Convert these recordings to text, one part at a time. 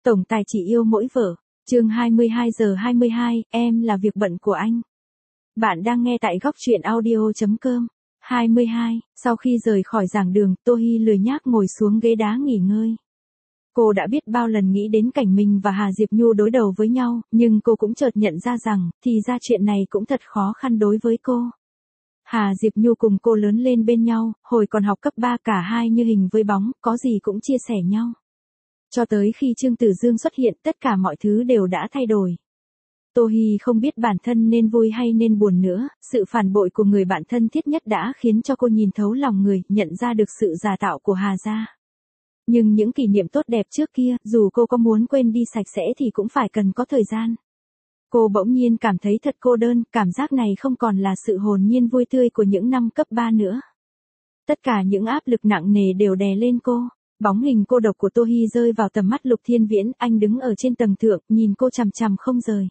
Tổng tài chỉ yêu mỗi vợ. Chương 22:22, em là việc bận của anh. Bạn đang nghe tại góc truyện audio.com. 22, sau khi rời khỏi giảng đường, Tô Hi lười nhác ngồi xuống ghế đá nghỉ ngơi. Cô đã biết bao lần nghĩ đến cảnh mình và Hà Diệp Nhu đối đầu với nhau, nhưng cô cũng chợt nhận ra rằng, thì ra chuyện này cũng thật khó khăn đối với cô. Hà Diệp Nhu cùng cô lớn lên bên nhau, hồi còn học cấp 3 cả hai như hình với bóng, có gì cũng chia sẻ nhau. Cho tới khi Trương Tử Dương xuất hiện, tất cả mọi thứ đều đã thay đổi. Tô Hi không biết bản thân nên vui hay nên buồn nữa, sự phản bội của người bạn thân thiết nhất đã khiến cho cô nhìn thấu lòng người, nhận ra được sự giả tạo của Hà gia. Nhưng những kỷ niệm tốt đẹp trước kia, dù cô có muốn quên đi sạch sẽ thì cũng phải cần có thời gian. Cô bỗng nhiên cảm thấy thật cô đơn, cảm giác này không còn là sự hồn nhiên vui tươi của những năm cấp 3 nữa. Tất cả những áp lực nặng nề đều đè lên cô. Bóng hình cô độc của Tô Hi rơi vào tầm mắt Lục Thiên Viễn, anh đứng ở trên tầng thượng, nhìn cô chằm chằm không rời.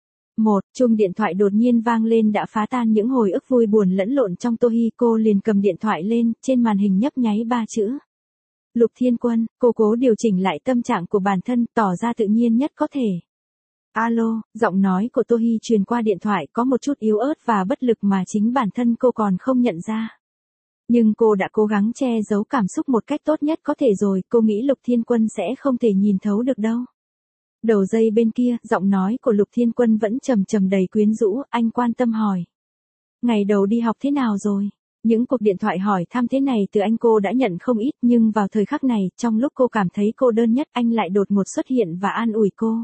Chuông điện thoại đột nhiên vang lên đã phá tan những hồi ức vui buồn lẫn lộn trong Tô Hi, cô liền cầm điện thoại lên, trên màn hình nhấp nháy 3 chữ. Lục Thiên Quân, cô cố điều chỉnh lại tâm trạng của bản thân, tỏ ra tự nhiên nhất có thể. Alo, giọng nói của Tô Hi truyền qua điện thoại có một chút yếu ớt và bất lực mà chính bản thân cô còn không nhận ra. Nhưng cô đã cố gắng che giấu cảm xúc một cách tốt nhất có thể rồi, cô nghĩ Lục Thiên Quân sẽ không thể nhìn thấu được đâu. Đầu dây bên kia, giọng nói của Lục Thiên Quân vẫn trầm trầm đầy quyến rũ, anh quan tâm hỏi. Ngày đầu đi học thế nào rồi? Những cuộc điện thoại hỏi thăm thế này từ anh cô đã nhận không ít, nhưng vào thời khắc này, trong lúc cô cảm thấy cô đơn nhất, anh lại đột ngột xuất hiện và an ủi cô.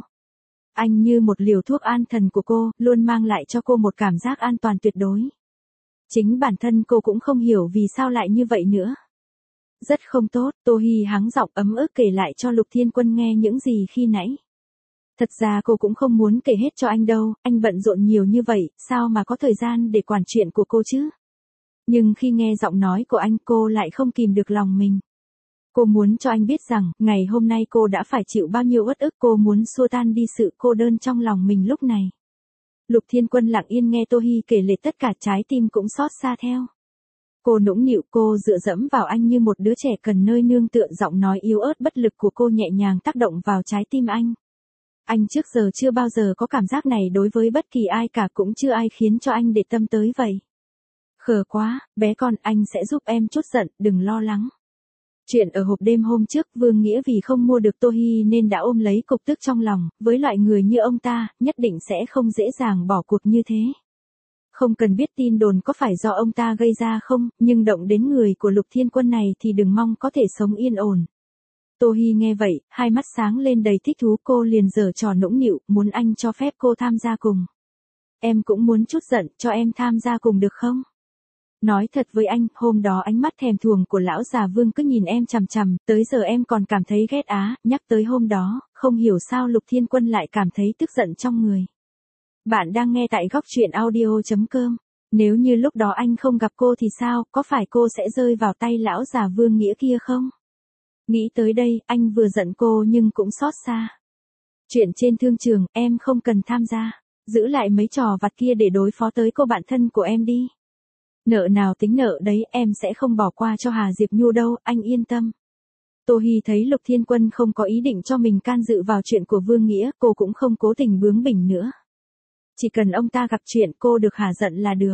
Anh như một liều thuốc an thần của cô, luôn mang lại cho cô một cảm giác an toàn tuyệt đối. Chính bản thân cô cũng không hiểu vì sao lại như vậy nữa. Rất không tốt, Tô Hi hắng giọng ấm ức kể lại cho Lục Thiên Quân nghe những gì khi nãy. Thật ra cô cũng không muốn kể hết cho anh đâu, anh bận rộn nhiều như vậy, sao mà có thời gian để quản chuyện của cô chứ? Nhưng khi nghe giọng nói của anh, cô lại không kìm được lòng mình. Cô muốn cho anh biết rằng, ngày hôm nay cô đã phải chịu bao nhiêu uất ức, cô muốn xua tan đi sự cô đơn trong lòng mình lúc này. Lục Thiên Quân lặng yên nghe Tô Hi kể lể tất cả, trái tim cũng xót xa theo. Cô nũng nịu, cô dựa dẫm vào anh như một đứa trẻ cần nơi nương tựa, giọng nói yếu ớt bất lực của cô nhẹ nhàng tác động vào trái tim anh. Anh trước giờ chưa bao giờ có cảm giác này đối với bất kỳ ai cả, cũng chưa ai khiến cho anh để tâm tới vậy. Khờ quá, bé con, anh sẽ giúp em chút giận, đừng lo lắng. Chuyện ở hộp đêm hôm trước, Vương Nghĩa vì không mua được Tô Hi nên đã ôm lấy cục tức trong lòng, với loại người như ông ta, nhất định sẽ không dễ dàng bỏ cuộc như thế. Không cần biết tin đồn có phải do ông ta gây ra không, nhưng động đến người của Lục Thiên Quân này thì đừng mong có thể sống yên ổn. Tô Hi nghe vậy, hai mắt sáng lên đầy thích thú, cô liền giở trò nũng nịu, muốn anh cho phép cô tham gia cùng. Em cũng muốn chút giận, cho em tham gia cùng được không? Nói thật với anh, hôm đó ánh mắt thèm thuồng của lão già Vương cứ nhìn em chằm chằm, tới giờ em còn cảm thấy ghét á, nhắc tới hôm đó, không hiểu sao Lục Thiên Quân lại cảm thấy tức giận trong người. Bạn đang nghe tại góc truyện audio.com. Nếu như lúc đó anh không gặp cô thì sao, có phải cô sẽ rơi vào tay lão già Vương Nghĩa kia không? Nghĩ tới đây, anh vừa giận cô nhưng cũng xót xa. Chuyện trên thương trường, em không cần tham gia. Giữ lại mấy trò vặt kia để đối phó tới cô bạn thân của em đi. Nợ nào tính nợ đấy, em sẽ không bỏ qua cho Hà Diệp Nhu đâu, anh yên tâm. Tô Hi thấy Lục Thiên Quân không có ý định cho mình can dự vào chuyện của Vương Nghĩa, cô cũng không cố tình bướng bỉnh nữa. Chỉ cần ông ta gặp chuyện cô được hả giận là được.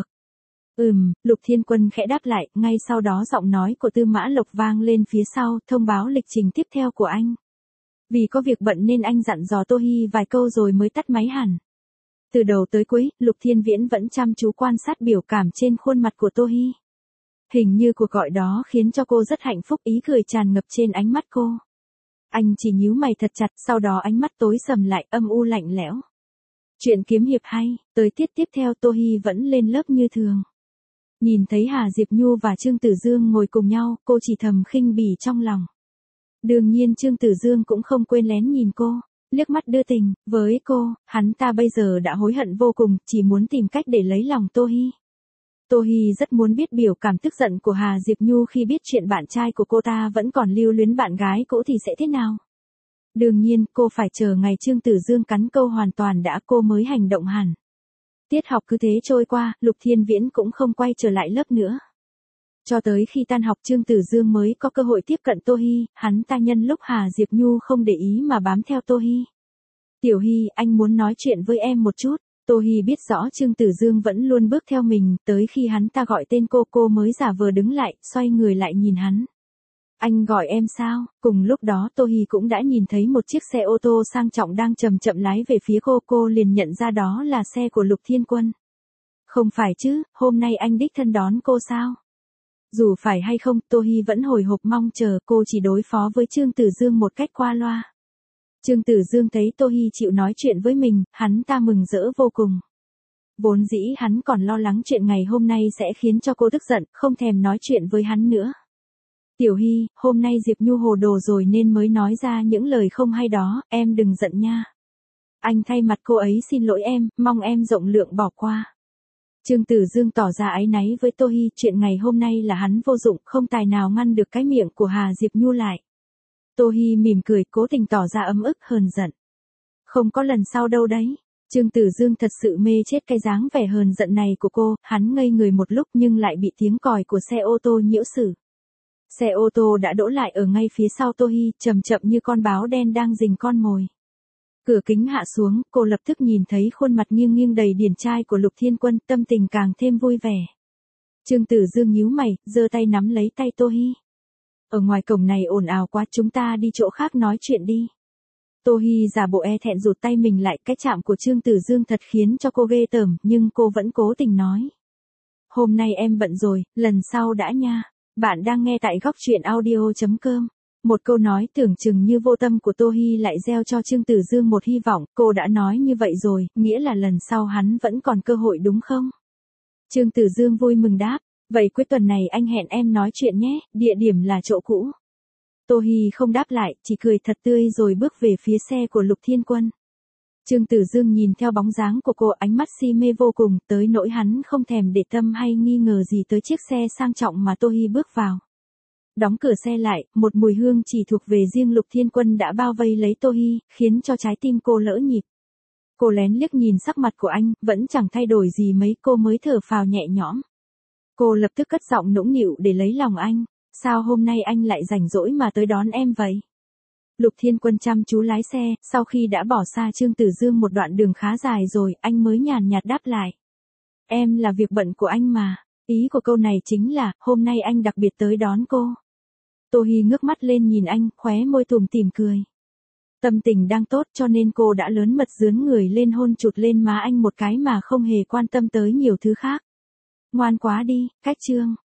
Lục Thiên Quân khẽ đáp lại, ngay sau đó giọng nói của Tư Mã Lộc vang lên phía sau, thông báo lịch trình tiếp theo của anh. Vì có việc bận nên anh dặn dò Tô Hi vài câu rồi mới tắt máy hẳn. Từ đầu tới cuối, Lục Thiên Viễn vẫn chăm chú quan sát biểu cảm trên khuôn mặt của Tô Hi. Hình như cuộc gọi đó khiến cho cô rất hạnh phúc, ý cười tràn ngập trên ánh mắt cô. Anh chỉ nhíu mày thật chặt, sau đó ánh mắt tối sầm lại, âm u lạnh lẽo. Chuyện kiếm hiệp hay, tới tiết tiếp theo Tô Hi vẫn lên lớp như thường. Nhìn thấy Hà Diệp Nhu và Trương Tử Dương ngồi cùng nhau, cô chỉ thầm khinh bỉ trong lòng. Đương nhiên Trương Tử Dương cũng không quên lén nhìn cô, liếc mắt đưa tình, với cô, hắn ta bây giờ đã hối hận vô cùng, chỉ muốn tìm cách để lấy lòng Tô Hi. Tô Hi rất muốn biết biểu cảm tức giận của Hà Diệp Nhu khi biết chuyện bạn trai của cô ta vẫn còn lưu luyến bạn gái cũ thì sẽ thế nào. Đương nhiên, cô phải chờ ngày Trương Tử Dương cắn câu hoàn toàn đã cô mới hành động hẳn. Tiết học cứ thế trôi qua, Lục Thiên Viễn cũng không quay trở lại lớp nữa. Cho tới khi tan học Trương Tử Dương mới có cơ hội tiếp cận Tô Hi, hắn ta nhân lúc Hà Diệp Nhu không để ý mà bám theo Tô Hi. Tiểu Hi, anh muốn nói chuyện với em một chút. Tô Hi biết rõ Trương Tử Dương vẫn luôn bước theo mình, tới khi hắn ta gọi tên cô mới giả vờ đứng lại, xoay người lại nhìn hắn. Anh gọi em sao? Cùng lúc đó Tô Hi cũng đã nhìn thấy một chiếc xe ô tô sang trọng đang chậm chậm lái về phía cô liền nhận ra đó là xe của Lục Thiên Quân. Không phải chứ, hôm nay anh đích thân đón cô sao? Dù phải hay không, Tô Hi vẫn hồi hộp mong chờ, cô chỉ đối phó với Trương Tử Dương một cách qua loa. Trương Tử Dương thấy Tô Hi chịu nói chuyện với mình, hắn ta mừng rỡ vô cùng. Vốn dĩ hắn còn lo lắng chuyện ngày hôm nay sẽ khiến cho cô tức giận, không thèm nói chuyện với hắn nữa. Tiểu Hi, hôm nay Diệp Nhu hồ đồ rồi nên mới nói ra những lời không hay đó, em đừng giận nha. Anh thay mặt cô ấy xin lỗi em, mong em rộng lượng bỏ qua. Trương Tử Dương tỏ ra áy náy với Tô Hi, chuyện ngày hôm nay là hắn vô dụng, không tài nào ngăn được cái miệng của Hà Diệp Nhu lại. Tô Hi mỉm cười, cố tình tỏ ra ấm ức hờn giận. Không có lần sau đâu đấy. Trương Tử Dương thật sự mê chết cái dáng vẻ hờn giận này của cô, hắn ngây người một lúc nhưng lại bị tiếng còi của xe ô tô nhiễu xử. Xe ô tô đã đỗ lại ở ngay phía sau Tô Hi, chậm chậm như con báo đen đang rình con mồi. Cửa kính hạ xuống, cô lập tức nhìn thấy khuôn mặt nghiêng nghiêng đầy điển trai của Lục Thiên Quân, tâm tình càng thêm vui vẻ. Trương Tử Dương nhíu mày, giơ tay nắm lấy tay Tô Hi. Ở ngoài cổng này ồn ào quá, chúng ta đi chỗ khác nói chuyện đi. Tô Hi giả bộ e thẹn rụt tay mình lại, cái chạm của Trương Tử Dương thật khiến cho cô ghê tởm, nhưng cô vẫn cố tình nói. Hôm nay em bận rồi, lần sau đã nha. Bạn đang nghe tại góc truyện audio.com. Một câu nói tưởng chừng như vô tâm của Tô Hi lại gieo cho Trương Tử Dương một hy vọng, cô đã nói như vậy rồi, nghĩa là lần sau hắn vẫn còn cơ hội đúng không? Trương Tử Dương vui mừng đáp, vậy cuối tuần này anh hẹn em nói chuyện nhé, địa điểm là chỗ cũ. Tô Hi không đáp lại, chỉ cười thật tươi rồi bước về phía xe của Lục Thiên Quân. Trương Tử Dương nhìn theo bóng dáng của cô, ánh mắt si mê vô cùng, tới nỗi hắn không thèm để tâm hay nghi ngờ gì tới chiếc xe sang trọng mà Tô Hi bước vào. Đóng cửa xe lại, một mùi hương chỉ thuộc về riêng Lục Thiên Quân đã bao vây lấy Tô Hi, khiến cho trái tim cô lỡ nhịp. Cô lén liếc nhìn sắc mặt của anh, vẫn chẳng thay đổi gì mấy, cô mới thở phào nhẹ nhõm. Cô lập tức cất giọng nũng nịu để lấy lòng anh, sao hôm nay anh lại rảnh rỗi mà tới đón em vậy? Lục Thiên Quân chăm chú lái xe, sau khi đã bỏ xa Trương Tử Dương một đoạn đường khá dài rồi, anh mới nhàn nhạt đáp lại. Em là việc bận của anh mà, ý của câu này chính là, hôm nay anh đặc biệt tới đón cô. Tô Hi ngước mắt lên nhìn anh, khóe môi tủm tỉm cười. Tâm tình đang tốt cho nên cô đã lớn mật dướn người lên hôn chụt lên má anh một cái mà không hề quan tâm tới nhiều thứ khác. Ngoan quá đi, cách Trương.